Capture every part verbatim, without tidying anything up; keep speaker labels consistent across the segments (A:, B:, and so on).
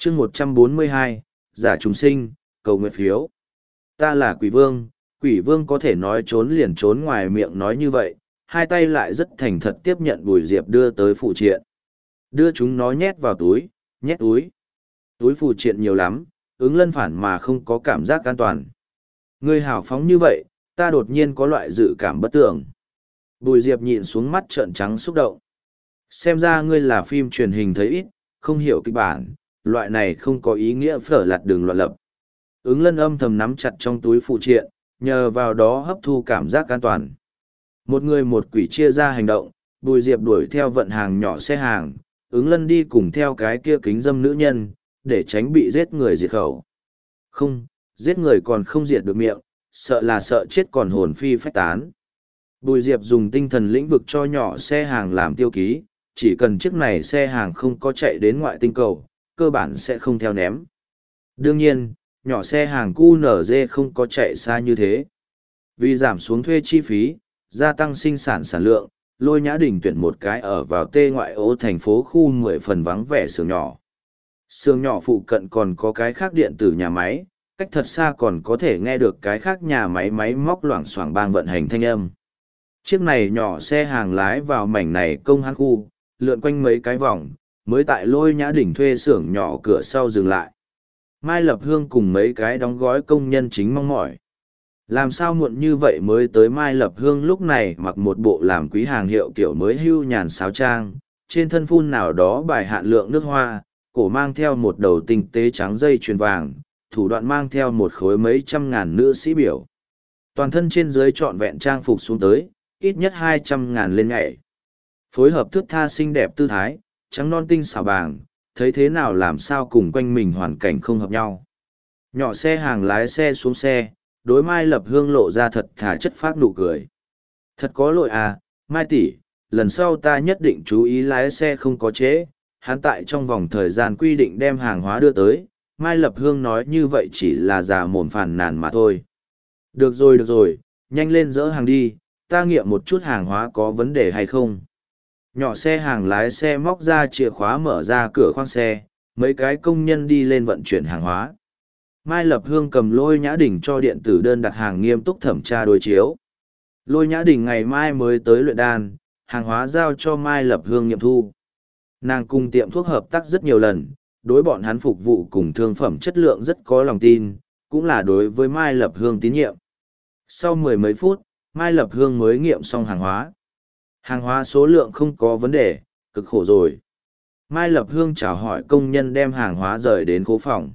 A: chương một trăm bốn mươi hai, giả chúng sinh, cầu nguyện phiếu. Ta là quỷ vương, quỷ vương có thể nói trốn liền trốn ngoài miệng nói như vậy, hai tay lại rất thành thật tiếp nhận Bùi Diệp đưa tới phụ triện. Đưa chúng nó nhét vào túi, nhét túi. Túi phụ triện nhiều lắm, ứng lân phản mà không có cảm giác an toàn. Ngươi hào phóng như vậy, ta đột nhiên có loại dự cảm bất tưởng. Bùi Diệp nhịn xuống mắt trợn trắng xúc động. Xem ra ngươi là phim truyền hình thấy ít, không hiểu kịch bản, loại này không có ý nghĩa phở lạt đường loạn lập. Ứng lân âm thầm nắm chặt trong túi phụ triện, nhờ vào đó hấp thu cảm giác an toàn. Một người một quỷ chia ra hành động, Bùi Diệp đuổi theo vận hàng nhỏ xe hàng, ứng lân đi cùng theo cái kia kính dâm nữ nhân, để tránh bị giết người diệt khẩu. Không, giết người còn không diệt được miệng, sợ là sợ chết còn hồn phi phách tán. Bùi Diệp dùng tinh thần lĩnh vực cho nhỏ xe hàng làm tiêu ký, chỉ cần chiếc này xe hàng không có chạy đến ngoại tinh cầu, cơ bản sẽ không theo ném. Đương nhiên, nhỏ xe hàng cu en giê không có chạy xa như thế. Vì giảm xuống thuê chi phí, gia tăng sinh sản sản lượng, Lôi Nhã Đình tuyển một cái ở vào tê ngoại ô thành phố khu mười phần vắng vẻ xưởng nhỏ. Xưởng nhỏ phụ cận còn có cái khác điện tử nhà máy, cách thật xa còn có thể nghe được cái khác nhà máy máy móc loảng xoảng bang vận hành thanh âm. Chiếc này nhỏ xe hàng lái vào mảnh này công hãng khu, lượn quanh mấy cái vòng, mới tại Lôi Nhã Đình thuê xưởng nhỏ cửa sau dừng lại. Mai Lập Hương cùng mấy cái đóng gói công nhân chính mong mỏi. Làm sao muộn như vậy mới tới Mai Lập Hương lúc này mặc một bộ làm quý hàng hiệu kiểu mới hưu nhàn sáo trang, trên thân phun nào đó bài hạn lượng nước hoa, cổ mang theo một đầu tinh tế trắng dây chuyền vàng, thủ đoạn mang theo một khối mấy trăm ngàn nữ sĩ biểu. Toàn thân trên dưới trọn vẹn trang phục xuống tới, ít nhất hai trăm ngàn lên ngày. Phối hợp thước tha xinh đẹp tư thái, trắng non tinh xảo bàng, thấy thế nào làm sao cùng quanh mình hoàn cảnh không hợp nhau. Nhỏ xe hàng lái xe xuống xe, đối Mai Lập Hương lộ ra thật thà chất phác nụ cười. Thật có lỗi à, Mai tỷ, lần sau ta nhất định chú ý lái xe không có chế, hắn tại trong vòng thời gian quy định đem hàng hóa đưa tới, Mai Lập Hương nói như vậy chỉ là giả mồm phàn nàn mà thôi. Được rồi được rồi, nhanh lên dỡ hàng đi, ta nghiệm một chút hàng hóa có vấn đề hay không. Nhỏ xe hàng lái xe móc ra chìa khóa mở ra cửa khoang xe, mấy cái công nhân đi lên vận chuyển hàng hóa. Mai Lập Hương cầm Lôi Nhã Đình cho điện tử đơn đặt hàng nghiêm túc thẩm tra đối chiếu. Lôi Nhã Đình ngày mai mới tới luyện đan, hàng hóa giao cho Mai Lập Hương nghiệm thu. Nàng cùng tiệm thuốc hợp tác rất nhiều lần, đối bọn hắn phục vụ cùng thương phẩm chất lượng rất có lòng tin, cũng là đối với Mai Lập Hương tín nhiệm. Sau mười mấy phút, Mai Lập Hương mới nghiệm xong hàng hóa. Hàng hóa số lượng không có vấn đề, cực khổ rồi. Mai Lập Hương chào hỏi công nhân đem hàng hóa rời đến khố phòng.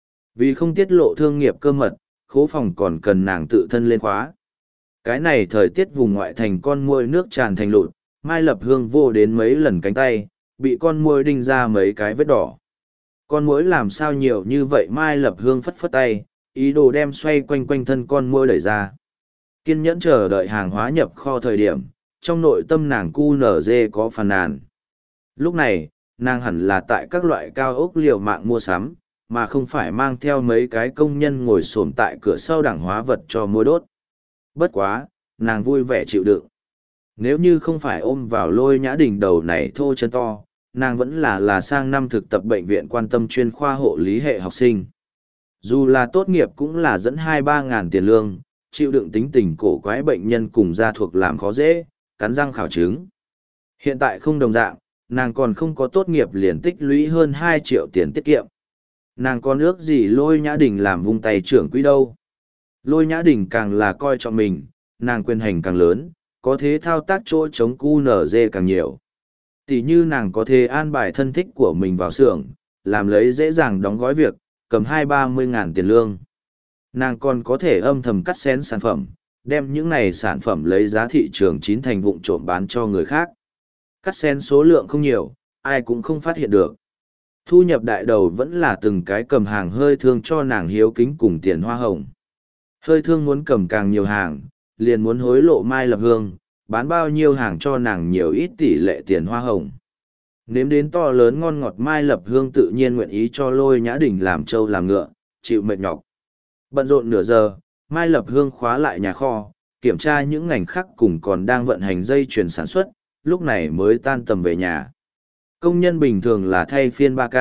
A: Vì không tiết lộ thương nghiệp cơ mật, khố phòng còn cần nàng tự thân lên khóa. Cái này thời tiết vùng ngoại thành con muôi nước tràn thành lụt, Mai Lập Hương vô đến mấy lần cánh tay, bị con muôi đinh ra mấy cái vết đỏ. Con muỗi làm sao nhiều như vậy Mai Lập Hương phất phất tay, ý đồ đem xoay quanh quanh thân con muỗi đẩy ra. Kiên nhẫn chờ đợi hàng hóa nhập kho thời điểm, trong nội tâm nàng cu nở dê có phàn nàn. Lúc này, nàng hẳn là tại các loại cao ốc liều mạng mua sắm, mà không phải mang theo mấy cái công nhân ngồi xổm tại cửa sau đảng hóa vật cho mua đốt. Bất quá, nàng vui vẻ chịu đựng. Nếu như không phải ôm vào Lôi Nhã Đình đầu này thô chân to, nàng vẫn là là sang năm thực tập bệnh viện quan tâm chuyên khoa hộ lý hệ học sinh. Dù là tốt nghiệp cũng là dẫn hai ba ngàn tiền lương, chịu đựng tính tình cổ quái bệnh nhân cùng gia thuộc làm khó dễ, cắn răng khảo chứng. Hiện tại không đồng dạng, nàng còn không có tốt nghiệp liền tích lũy hơn hai triệu tiền tiết kiệm. Nàng còn ước gì Lôi Nhã Đình làm vung tay trưởng quỹ đâu. Lôi Nhã Đình càng là coi trọng mình, nàng quyền hành càng lớn, có thế thao tác chỗ chống cu nở dê càng nhiều. Tỷ như nàng có thể an bài thân thích của mình vào xưởng, làm lấy dễ dàng đóng gói việc, cầm hai ba mươi ngàn tiền lương. Nàng còn có thể âm thầm cắt xén sản phẩm, đem những này sản phẩm lấy giá thị trường chín thành vụn trộm bán cho người khác. Cắt xén số lượng không nhiều, ai cũng không phát hiện được. Thu nhập đại đầu vẫn là từng cái cầm hàng hơi thương cho nàng hiếu kính cùng tiền hoa hồng. Hơi thương muốn cầm càng nhiều hàng, liền muốn hối lộ Mai Lập Hương, bán bao nhiêu hàng cho nàng nhiều ít tỷ lệ tiền hoa hồng. Nếm đến to lớn ngon ngọt Mai Lập Hương tự nhiên nguyện ý cho Lôi Nhã Đình làm trâu làm ngựa, chịu mệt nhọc. Bận rộn nửa giờ, Mai Lập Hương khóa lại nhà kho, kiểm tra những ngành khác cùng còn đang vận hành dây chuyền sản xuất, lúc này mới tan tầm về nhà. Công nhân bình thường là thay phiên ba ca,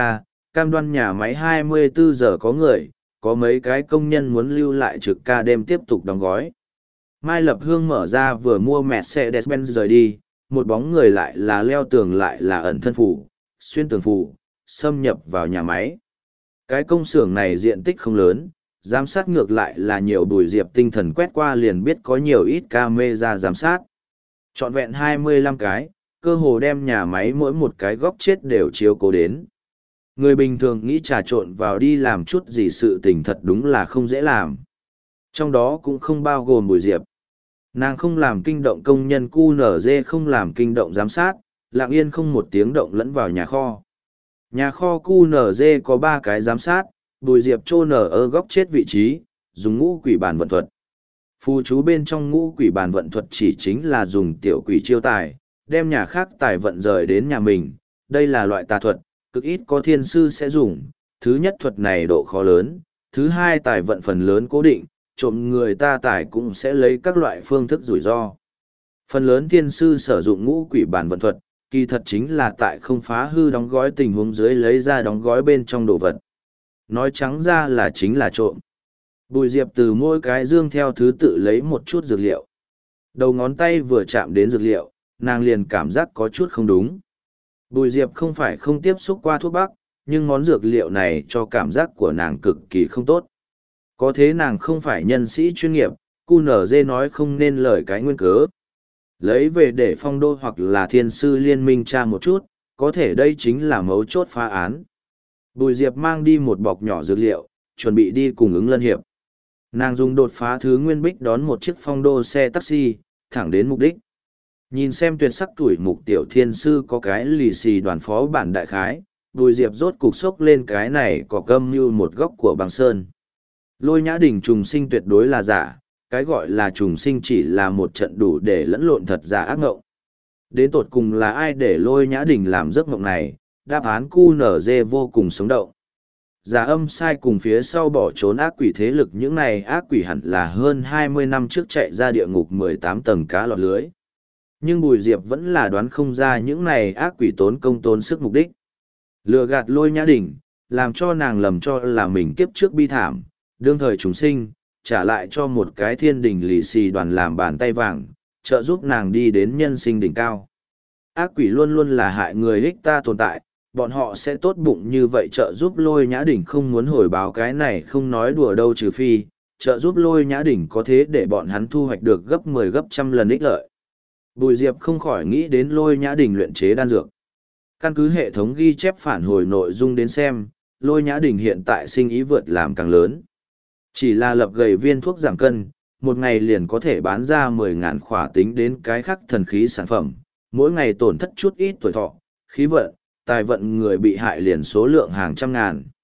A: cam đoan nhà máy hai mươi bốn giờ có người, có mấy cái công nhân muốn lưu lại trực ca đêm tiếp tục đóng gói. Mai Lập Hương mở ra vừa mua Mercedes-Benz rời đi, một bóng người lại là leo tường lại là ẩn thân phủ, xuyên tường phủ, xâm nhập vào nhà máy. Cái công xưởng này diện tích không lớn, giám sát ngược lại là nhiều. Bùi Diệp tinh thần quét qua liền biết có nhiều ít camera giám sát. Trọn vẹn hai mươi lăm cái, cơ hồ đem nhà máy mỗi một cái góc chết đều chiếu cố đến. Người bình thường nghĩ trà trộn vào đi làm chút gì sự tình thật đúng là không dễ làm. Trong đó cũng không bao gồm Bùi Diệp. Nàng không làm kinh động công nhân cu nở dê, không làm kinh động giám sát, lặng yên không một tiếng động lẫn vào nhà kho. Nhà kho cu nở dê có ba cái giám sát, Bùi Diệp chôn nở ở góc chết vị trí, dùng ngũ quỷ bàn vận thuật. Phù chú bên trong ngũ quỷ bàn vận thuật chỉ chính là dùng tiểu quỷ chiêu tài, đem nhà khác tài vận rời đến nhà mình. Đây là loại tà thuật, cực ít có thiên sư sẽ dùng. Thứ nhất, thuật này độ khó lớn. Thứ hai, tài vận phần lớn cố định, trộm người ta tài cũng sẽ lấy các loại phương thức rủi ro. Phần lớn thiên sư sử dụng ngũ quỷ bản vận thuật, kỳ thật chính là tại không phá hư đóng gói tình huống dưới lấy ra đóng gói bên trong đồ vật. Nói trắng ra là chính là trộm. Bùi Diệp từ mỗi cái dương theo thứ tự lấy một chút dược liệu. Đầu ngón tay vừa chạm đến dược liệu, nàng liền cảm giác có chút không đúng. Bùi Diệp không phải không tiếp xúc qua thuốc bắc, nhưng món dược liệu này cho cảm giác của nàng cực kỳ không tốt. Có thế nàng không phải nhân sĩ chuyên nghiệp, cu nở dê nói không nên lời cái nguyên cớ. Lấy về để phong đô hoặc là thiên sư liên minh tra một chút, có thể đây chính là mấu chốt phá án. Bùi Diệp mang đi một bọc nhỏ dược liệu, chuẩn bị đi cùng ứng lân hiệp. Nàng dùng đột phá thứ nguyên bích đón một chiếc phong đô xe taxi, thẳng đến mục đích. Nhìn xem tuyệt sắc tuổi mục tiểu thiên sư có cái lì xì đoàn phó bản đại khái, Bùi Diệp rốt cục sốc lên cái này có câm như một góc của băng sơn. Lôi Nhã Đình trùng sinh tuyệt đối là giả, cái gọi là trùng sinh chỉ là một trận đủ để lẫn lộn thật giả ác ngộng. Đến tột cùng là ai để Lôi Nhã Đình làm giấc mộng này, đáp án cu nở dê vô cùng sống động. Giả âm sai cùng phía sau bỏ trốn ác quỷ thế lực, những này ác quỷ hẳn là hơn hai mươi năm trước chạy ra địa ngục mười tám tầng cá lọt lưới. Nhưng Bùi Diệp vẫn là đoán không ra những này ác quỷ tốn công tốn sức mục đích. Lừa gạt Lôi Nhã Đình, làm cho nàng lầm cho là mình kiếp trước bi thảm, đương thời chúng sinh, trả lại cho một cái thiên đình lì xì đoàn làm bàn tay vàng, trợ giúp nàng đi đến nhân sinh đỉnh cao. Ác quỷ luôn luôn là hại người ích ta tồn tại, bọn họ sẽ tốt bụng như vậy trợ giúp Lôi Nhã Đình không muốn hồi báo cái này không nói đùa đâu, trừ phi, trợ giúp Lôi Nhã Đình có thế để bọn hắn thu hoạch được gấp mười gấp trăm lần ích lợi. Bùi Diệp không khỏi nghĩ đến Lôi Nhã Đình luyện chế đan dược. Căn cứ hệ thống ghi chép phản hồi nội dung đến xem, Lôi Nhã Đình hiện tại sinh ý vượt làm càng lớn. Chỉ là lập gầy viên thuốc giảm cân, một ngày liền có thể bán ra mười ngàn khỏa, tính đến cái khắc thần khí sản phẩm, mỗi ngày tổn thất chút ít tuổi thọ, khí vận, tài vận người bị hại liền số lượng hàng trăm ngàn.